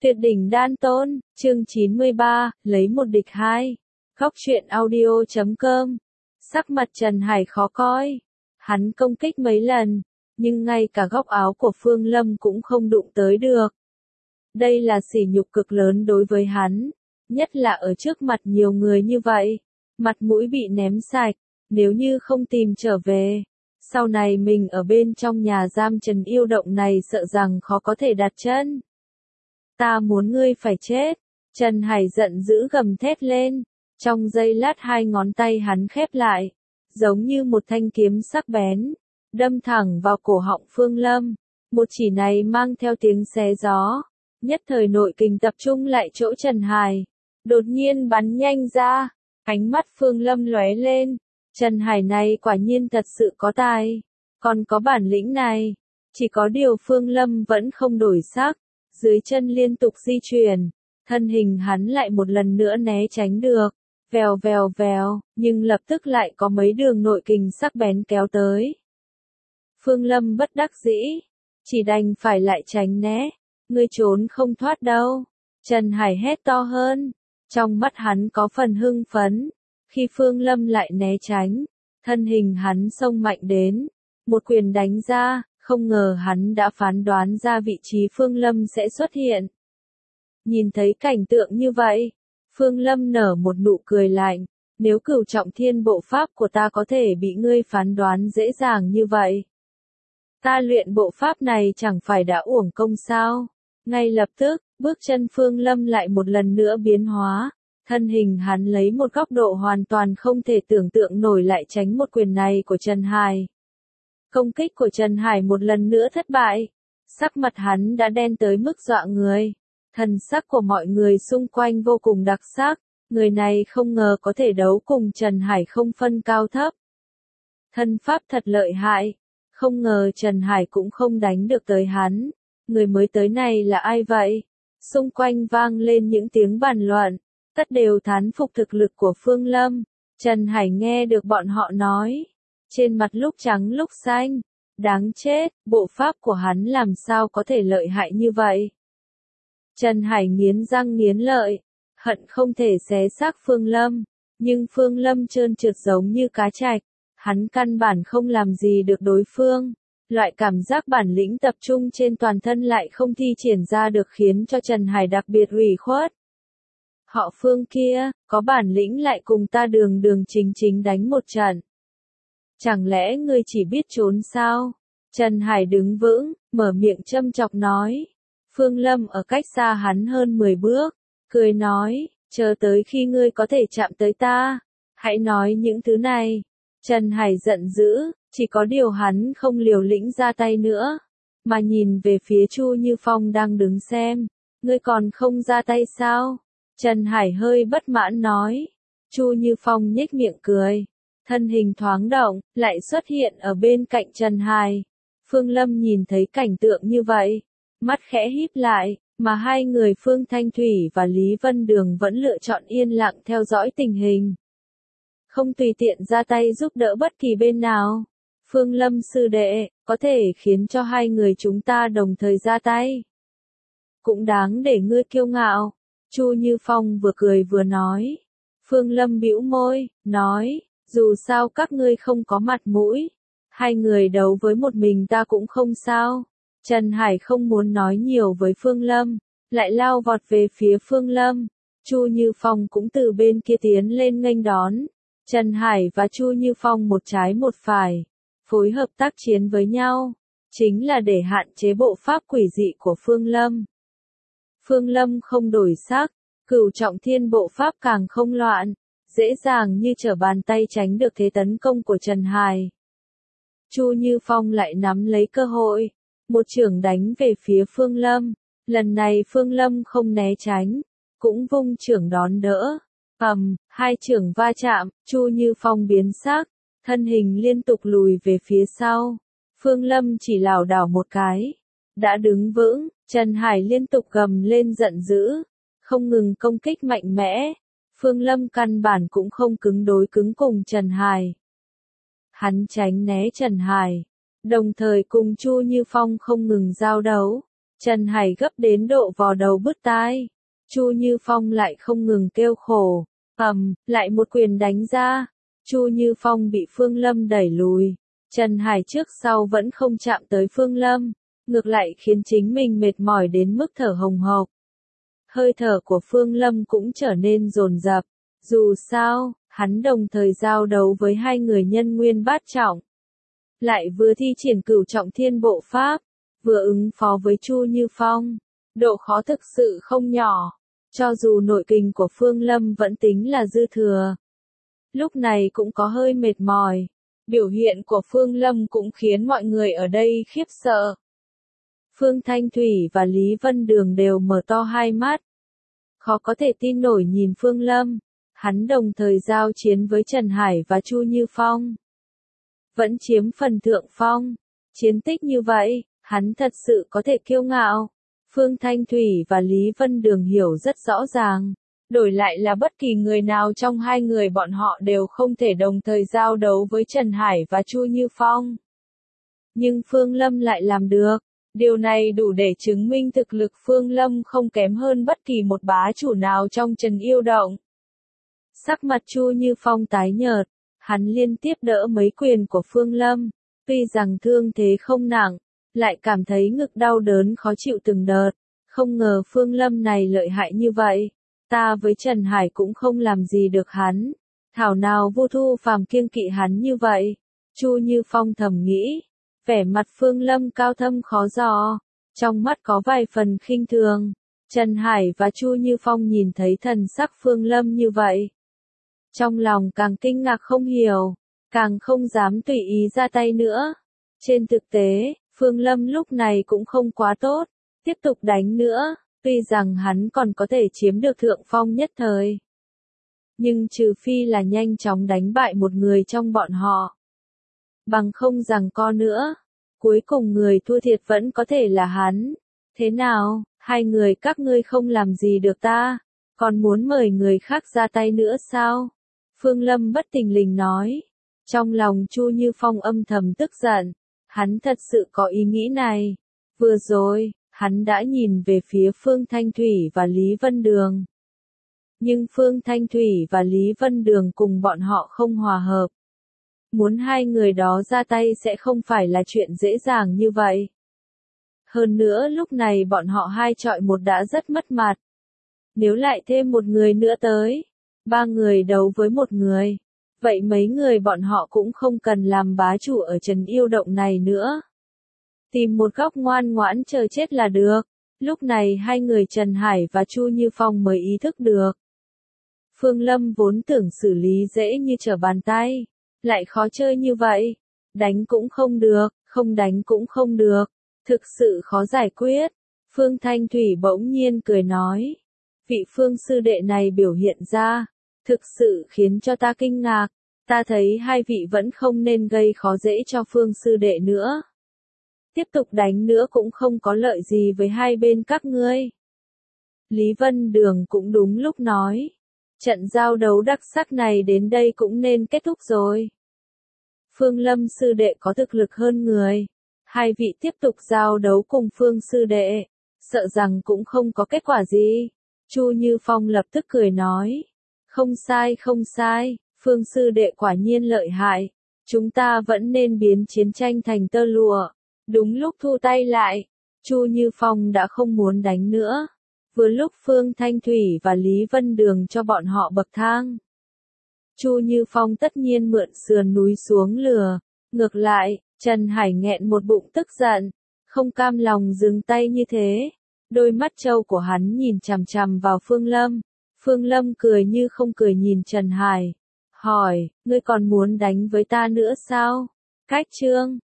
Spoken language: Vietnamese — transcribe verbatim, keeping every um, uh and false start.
Tuyệt đỉnh đan tôn, chương chín mươi ba, lấy một địch hai. Góc truyện audio chấm com. Sắc mặt Trần Hải khó coi. Hắn công kích mấy lần, nhưng ngay cả góc áo của Phương Lâm cũng không đụng tới được. Đây là sỉ nhục cực lớn đối với hắn, nhất là ở trước mặt nhiều người như vậy. Mặt mũi bị ném sạch, nếu như không tìm trở về, sau này mình ở bên trong nhà giam Trần Yêu Động này sợ rằng khó có thể đặt chân. Ta muốn ngươi phải chết. Trần Hải giận dữ gầm thét lên. Trong giây lát hai ngón tay hắn khép lại, giống như một thanh kiếm sắc bén, đâm thẳng vào cổ họng Phương Lâm. Một chỉ này mang theo tiếng xé gió, nhất thời nội kình tập trung lại chỗ Trần Hải, đột nhiên bắn nhanh ra. Ánh mắt Phương Lâm lóe lên, Trần Hải này quả nhiên thật sự có tài, còn có bản lĩnh này. Chỉ có điều Phương Lâm vẫn không đổi sắc, dưới chân liên tục di chuyển, thân hình hắn lại một lần nữa né tránh được, vèo vèo vèo, nhưng lập tức lại có mấy đường nội kình sắc bén kéo tới. Phương Lâm bất đắc dĩ, chỉ đành phải lại tránh né, ngươi trốn không thoát đâu. Trần Hải hét to hơn, trong mắt hắn có phần hưng phấn, khi Phương Lâm lại né tránh, thân hình hắn xông mạnh đến, một quyền đánh ra. Không ngờ hắn đã phán đoán ra vị trí Phương Lâm sẽ xuất hiện. Nhìn thấy cảnh tượng như vậy, Phương Lâm nở một nụ cười lạnh, nếu cửu trọng thiên bộ pháp của ta có thể bị ngươi phán đoán dễ dàng như vậy, ta luyện bộ pháp này chẳng phải đã uổng công sao? Ngay lập tức, bước chân Phương Lâm lại một lần nữa biến hóa, thân hình hắn lấy một góc độ hoàn toàn không thể tưởng tượng nổi lại tránh một quyền này của Trần Hải. Công kích của Trần Hải một lần nữa thất bại, sắc mặt hắn đã đen tới mức dọa người. Thần sắc của mọi người xung quanh vô cùng đặc sắc, người này không ngờ có thể đấu cùng Trần Hải không phân cao thấp. Thân pháp thật lợi hại, không ngờ Trần Hải cũng không đánh được tới hắn. Người mới tới này là ai vậy? Xung quanh vang lên những tiếng bàn luận, tất đều thán phục thực lực của Phương Lâm. Trần Hải nghe được bọn họ nói, trên mặt lúc trắng lúc xanh, đáng chết, bộ pháp của hắn làm sao có thể lợi hại như vậy. Trần Hải nghiến răng nghiến lợi, hận không thể xé xác Phương Lâm, nhưng Phương Lâm trơn trượt giống như cá trạch, hắn căn bản không làm gì được đối phương. Loại cảm giác bản lĩnh tập trung trên toàn thân lại không thi triển ra được khiến cho Trần Hải đặc biệt ủy khuất. Họ Phương kia, có bản lĩnh lại cùng ta đường đường chính chính đánh một trận. Chẳng lẽ ngươi chỉ biết trốn sao? Trần Hải đứng vững, mở miệng châm chọc nói. Phương Lâm ở cách xa hắn hơn mười bước, cười nói, chờ tới khi ngươi có thể chạm tới ta, hãy nói những thứ này. Trần Hải giận dữ, chỉ có điều hắn không liều lĩnh ra tay nữa, mà nhìn về phía Chu Như Phong đang đứng xem. Ngươi còn không ra tay sao? Trần Hải hơi bất mãn nói. Chu Như Phong nhếch miệng cười. Thân hình thoáng động, lại xuất hiện ở bên cạnh Trần Hải. Phương Lâm nhìn thấy cảnh tượng như vậy, mắt khẽ híp lại, mà hai người Phương Thanh Thủy và Lý Vân Đường vẫn lựa chọn yên lặng theo dõi tình hình. Không tùy tiện ra tay giúp đỡ bất kỳ bên nào. Phương Lâm sư đệ, có thể khiến cho hai người chúng ta đồng thời ra tay. Cũng đáng để ngươi kiêu ngạo. Chu Như Phong vừa cười vừa nói. Phương Lâm bĩu môi, nói. Dù sao các ngươi không có mặt mũi, hai người đấu với một mình ta cũng không sao. Trần Hải không muốn nói nhiều với Phương Lâm, lại lao vọt về phía Phương Lâm. Chu Như Phong cũng từ bên kia tiến lên nghênh đón. Trần Hải và Chu Như Phong một trái một phải, phối hợp tác chiến với nhau, chính là để hạn chế bộ pháp quỷ dị của Phương Lâm. Phương Lâm không đổi sắc, cửu trọng thiên bộ pháp càng không loạn, dễ dàng như trở bàn tay tránh được thế tấn công của Trần Hải. Chu Như Phong lại nắm lấy cơ hội, một chưởng đánh về phía Phương Lâm. Lần này Phương Lâm không né tránh, cũng vung chưởng đón đỡ. Ầm, hai chưởng va chạm, Chu Như Phong biến sắc, thân hình liên tục lùi về phía sau. Phương Lâm chỉ lảo đảo một cái, đã đứng vững. Trần Hải liên tục gầm lên giận dữ, không ngừng công kích mạnh mẽ. Phương Lâm căn bản cũng không cứng đối cứng cùng Trần Hải. Hắn tránh né Trần Hải, đồng thời cùng Chu Như Phong không ngừng giao đấu. Trần Hải gấp đến độ vò đầu bứt tai. Chu Như Phong lại không ngừng kêu khổ. Ầm, lại một quyền đánh ra. Chu Như Phong bị Phương Lâm đẩy lùi. Trần Hải trước sau vẫn không chạm tới Phương Lâm, ngược lại khiến chính mình mệt mỏi đến mức thở hồng hộc. Hơi thở của Phương Lâm cũng trở nên dồn dập. Dù sao, hắn đồng thời giao đấu với hai người nhân nguyên bát trọng. Lại vừa thi triển cửu trọng thiên bộ pháp, vừa ứng phó với Chu Như Phong. Độ khó thực sự không nhỏ. Cho dù nội kình của Phương Lâm vẫn tính là dư thừa. Lúc này cũng có hơi mệt mỏi. Biểu hiện của Phương Lâm cũng khiến mọi người ở đây khiếp sợ. Phương Thanh Thủy và Lý Vân Đường đều mở to hai mắt. Khó có thể tin nổi nhìn Phương Lâm. Hắn đồng thời giao chiến với Trần Hải và Chu Như Phong. Vẫn chiếm phần thượng phong. Chiến tích như vậy, hắn thật sự có thể kiêu ngạo. Phương Thanh Thủy và Lý Vân Đường hiểu rất rõ ràng. Đổi lại là bất kỳ người nào trong hai người bọn họ đều không thể đồng thời giao đấu với Trần Hải và Chu Như Phong. Nhưng Phương Lâm lại làm được. Điều này đủ để chứng minh thực lực Phương Lâm không kém hơn bất kỳ một bá chủ nào trong Trần Yêu Động. Sắc mặt Chu Như Phong tái nhợt, hắn liên tiếp đỡ mấy quyền của Phương Lâm. Tuy rằng thương thế không nặng, lại cảm thấy ngực đau đớn khó chịu từng đợt. Không ngờ Phương Lâm này lợi hại như vậy. Ta với Trần Hải cũng không làm gì được hắn. Thảo nào Vu Thu Phàm kiêng kỵ hắn như vậy. Chu Như Phong thầm nghĩ. Vẻ mặt Phương Lâm cao thâm khó dò. Trong mắt có vài phần khinh thường. Trần Hải và Chu Như Phong nhìn thấy thần sắc Phương Lâm như vậy. Trong lòng càng kinh ngạc không hiểu. Càng không dám tùy ý ra tay nữa. Trên thực tế, Phương Lâm lúc này cũng không quá tốt. Tiếp tục đánh nữa. Tuy rằng hắn còn có thể chiếm được thượng phong nhất thời. Nhưng trừ phi là nhanh chóng đánh bại một người trong bọn họ. Bằng không giằng co nữa. Cuối cùng người thua thiệt vẫn có thể là hắn. Thế nào, hai người các ngươi không làm gì được ta. Còn muốn mời người khác ra tay nữa sao? Phương Lâm bất thình lình nói. Trong lòng Chu Như Phong âm thầm tức giận. Hắn thật sự có ý nghĩ này. Vừa rồi, hắn đã nhìn về phía Phương Thanh Thủy và Lý Vân Đường. Nhưng Phương Thanh Thủy và Lý Vân Đường cùng bọn họ không hòa hợp. Muốn hai người đó ra tay sẽ không phải là chuyện dễ dàng như vậy. Hơn nữa lúc này bọn họ hai chọi một đã rất mất mặt. Nếu lại thêm một người nữa tới, ba người đấu với một người, vậy mấy người bọn họ cũng không cần làm bá chủ ở Trần Yêu Động này nữa. Tìm một góc ngoan ngoãn chờ chết là được. Lúc này hai người Trần Hải và Chu Như Phong mới ý thức được. Phương Lâm vốn tưởng xử lý dễ như trở bàn tay. Lại khó chơi như vậy. Đánh cũng không được, không đánh cũng không được. Thực sự khó giải quyết. Phương Thanh Thủy bỗng nhiên cười nói. Vị Phương sư đệ này biểu hiện ra. Thực sự khiến cho ta kinh ngạc. Ta thấy hai vị vẫn không nên gây khó dễ cho Phương sư đệ nữa. Tiếp tục đánh nữa cũng không có lợi gì với hai bên các ngươi. Lý Vân Đường cũng đúng lúc nói. Trận giao đấu đắc sắc này đến đây cũng nên kết thúc rồi. Phương Lâm sư đệ có thực lực hơn người. Hai vị tiếp tục giao đấu cùng Phương sư đệ. Sợ rằng cũng không có kết quả gì. Chu Như Phong lập tức cười nói. Không sai không sai, Phương sư đệ quả nhiên lợi hại. Chúng ta vẫn nên biến chiến tranh thành tơ lụa. Đúng lúc thu tay lại, Chu Như Phong đã không muốn đánh nữa. Vừa lúc Phương Thanh Thủy và Lý Vân Đường cho bọn họ bậc thang. Chu Như Phong tất nhiên mượn sườn núi xuống lừa. Ngược lại, Trần Hải nghẹn một bụng tức giận, không cam lòng dừng tay như thế. Đôi mắt trâu của hắn nhìn chằm chằm vào Phương Lâm. Phương Lâm cười như không cười nhìn Trần Hải. Hỏi, ngươi còn muốn đánh với ta nữa sao? Cách chương